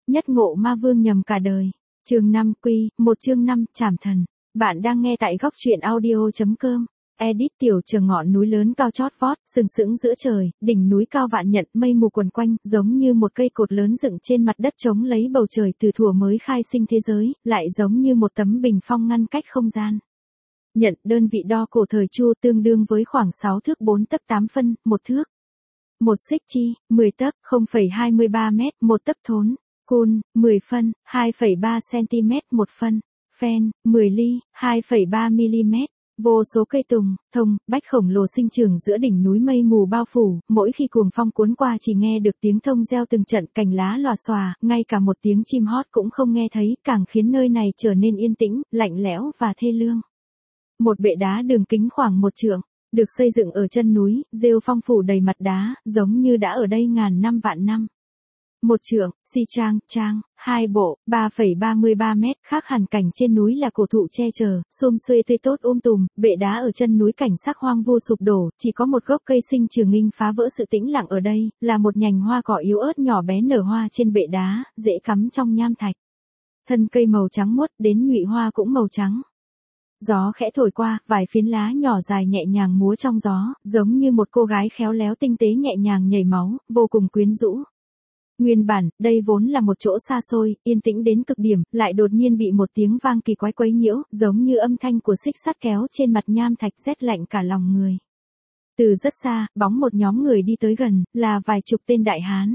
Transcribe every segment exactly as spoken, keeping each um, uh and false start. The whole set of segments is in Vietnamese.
Nhất ngộ ma vương nhầm cả đời. Chương năm quy, một chương năm, trảm thần. Bạn đang nghe tại góc truyện audio chấm com. Edit tiểu trường ngọn núi lớn cao chót vót, sừng sững giữa trời, đỉnh núi cao vạn nhận, mây mù quần quanh, giống như một cây cột lớn dựng trên mặt đất chống lấy bầu trời từ thuở mới khai sinh thế giới, lại giống như một tấm bình phong ngăn cách không gian. Nhận, đơn vị đo cổ thời Chu tương đương với khoảng sáu thước bốn tấc tám phân, một thước. Một xích chi, mười tấc, không phẩy hai mươi ba mét, một tấc thốn. Cun, mười phân, hai phẩy ba xăng-ti-mét một phân. Phen, mười ly, hai phẩy ba mi-li-mét. Vô số cây tùng, thông, bách khổng lồ sinh trưởng giữa đỉnh núi mây mù bao phủ, mỗi khi cuồng phong cuốn qua chỉ nghe được tiếng thông reo từng trận, cành lá lòa xòa, ngay cả một tiếng chim hót cũng không nghe thấy, càng khiến nơi này trở nên yên tĩnh, lạnh lẽo và thê lương. Một bệ đá đường kính khoảng một trượng, được xây dựng ở chân núi, rêu phong phủ đầy mặt đá, giống như đã ở đây ngàn năm vạn năm. Một trượng, si trang, trang, hai bộ, ba phẩy ba mươi ba mét, khác hẳn cảnh trên núi là cổ thụ che chở, xum xuê tươi tốt um tùm, bệ đá ở chân núi cảnh sắc hoang vu sụp đổ, chỉ có một gốc cây sinh trường nghinh phá vỡ sự tĩnh lặng ở đây, là một nhành hoa cỏ yếu ớt nhỏ bé nở hoa trên bệ đá, dễ cắm trong nham thạch. Thân cây màu trắng muốt, đến nhụy hoa cũng màu trắng. Gió khẽ thổi qua, vài phiến lá nhỏ dài nhẹ nhàng múa trong gió, giống như một cô gái khéo léo tinh tế nhẹ nhàng nhảy máu, vô cùng quyến rũ. Nguyên bản, đây vốn là một chỗ xa xôi, yên tĩnh đến cực điểm, lại đột nhiên bị một tiếng vang kỳ quái quấy nhiễu, giống như âm thanh của xích sắt kéo trên mặt nham thạch rét lạnh cả lòng người. Từ rất xa, bóng một nhóm người đi tới gần, là vài chục tên đại hán.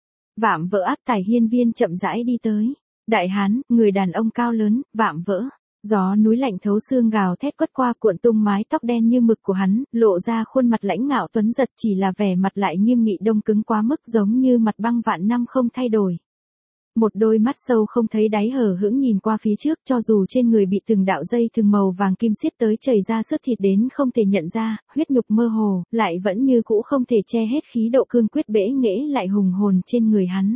Vạm vỡ áp tải hiên viên chậm rãi đi tới. Đại hán, người đàn ông cao lớn, vạm vỡ. Gió núi lạnh thấu xương gào thét quất qua cuộn tung mái tóc đen như mực của hắn, lộ ra khuôn mặt lãnh ngạo tuấn giật, chỉ là vẻ mặt lại nghiêm nghị đông cứng quá mức, giống như mặt băng vạn năm không thay đổi. Một đôi mắt sâu không thấy đáy hở hững nhìn qua phía trước, cho dù trên người bị từng đạo dây thừng màu vàng kim xiết tới chảy ra xước thịt đến không thể nhận ra, huyết nhục mơ hồ, lại vẫn như cũ không thể che hết khí độ cương quyết bẽ nghễ lại hùng hồn trên người hắn.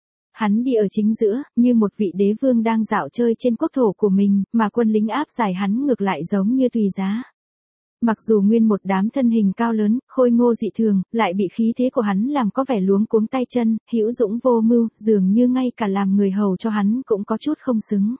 Hắn đi ở chính giữa, như một vị đế vương đang dạo chơi trên quốc thổ của mình, mà quân lính áp giải hắn ngược lại giống như tùy giá. Mặc dù nguyên một đám thân hình cao lớn, khôi ngô dị thường, lại bị khí thế của hắn làm có vẻ luống cuống tay chân, hữu dũng vô mưu, dường như ngay cả làm người hầu cho hắn cũng có chút không xứng.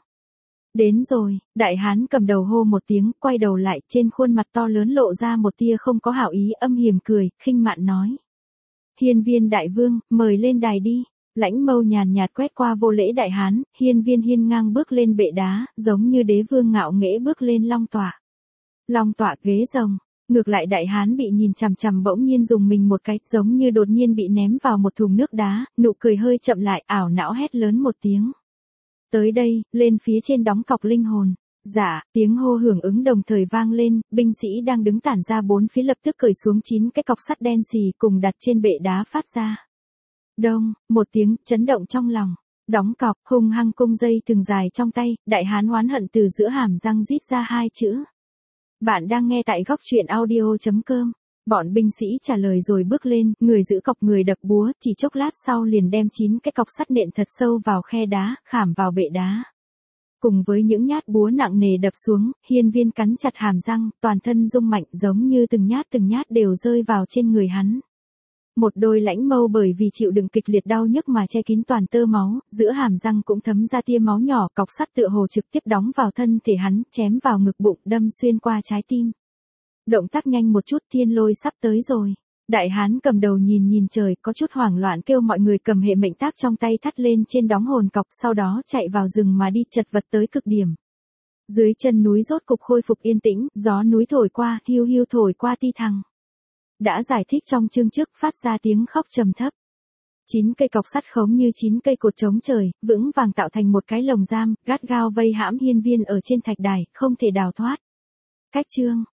Đến rồi, đại hán cầm đầu hô một tiếng, quay đầu lại, trên khuôn mặt to lớn lộ ra một tia không có hảo ý, âm hiểm cười, khinh mạn nói. Hiên viên đại vương, mời lên đài đi. Lãnh mâu nhàn nhạt quét qua vô lễ đại hán, hiên viên hiên ngang bước lên bệ đá, giống như đế vương ngạo nghễ bước lên long tọa. Long tọa ghế rồng, ngược lại đại hán bị nhìn chằm chằm bỗng nhiên dùng mình một cái, giống như đột nhiên bị ném vào một thùng nước đá, nụ cười hơi chậm lại, ảo não hét lớn một tiếng. Tới đây, lên phía trên đóng cọc linh hồn. Dạ, tiếng hô hưởng ứng đồng thời vang lên, binh sĩ đang đứng tản ra bốn phía lập tức cởi xuống chín cái cọc sắt đen xì cùng đặt trên bệ đá phát ra. Đông, một tiếng, chấn động trong lòng. Đóng cọc, hung hăng cung dây từng dài trong tay, đại hán oán hận từ giữa hàm răng rít ra hai chữ. Bạn đang nghe tại góc truyện audio chấm com. Bọn binh sĩ trả lời rồi bước lên, người giữ cọc người đập búa, chỉ chốc lát sau liền đem chín cái cọc sắt nện thật sâu vào khe đá, khảm vào bệ đá. Cùng với những nhát búa nặng nề đập xuống, hiên viên cắn chặt hàm răng, toàn thân rung mạnh giống như từng nhát từng nhát đều rơi vào trên người hắn. Một đôi lãnh mâu bởi vì chịu đựng kịch liệt đau nhức mà che kín toàn tơ máu, giữa hàm răng cũng thấm ra tia máu nhỏ, cọc sắt tựa hồ trực tiếp đóng vào thân thể hắn, chém vào ngực bụng, đâm xuyên qua trái tim. Động tác nhanh một chút, thiên lôi sắp tới rồi. Đại hán cầm đầu nhìn nhìn trời, có chút hoảng loạn kêu mọi người cầm hệ mệnh tác trong tay thắt lên trên đóng hồn cọc, sau đó chạy vào rừng mà đi, chật vật tới cực điểm. Dưới chân núi rốt cục khôi phục yên tĩnh, gió núi thổi qua, hiu hiu thổi qua ti thằng. Đã giải thích trong chương trước, phát ra tiếng khóc trầm thấp. Chín cây cọc sắt khống như chín cây cột chống trời, vững vàng tạo thành một cái lồng giam, gắt gao vây hãm hiên viên ở trên thạch đài, không thể đào thoát. Cách chương,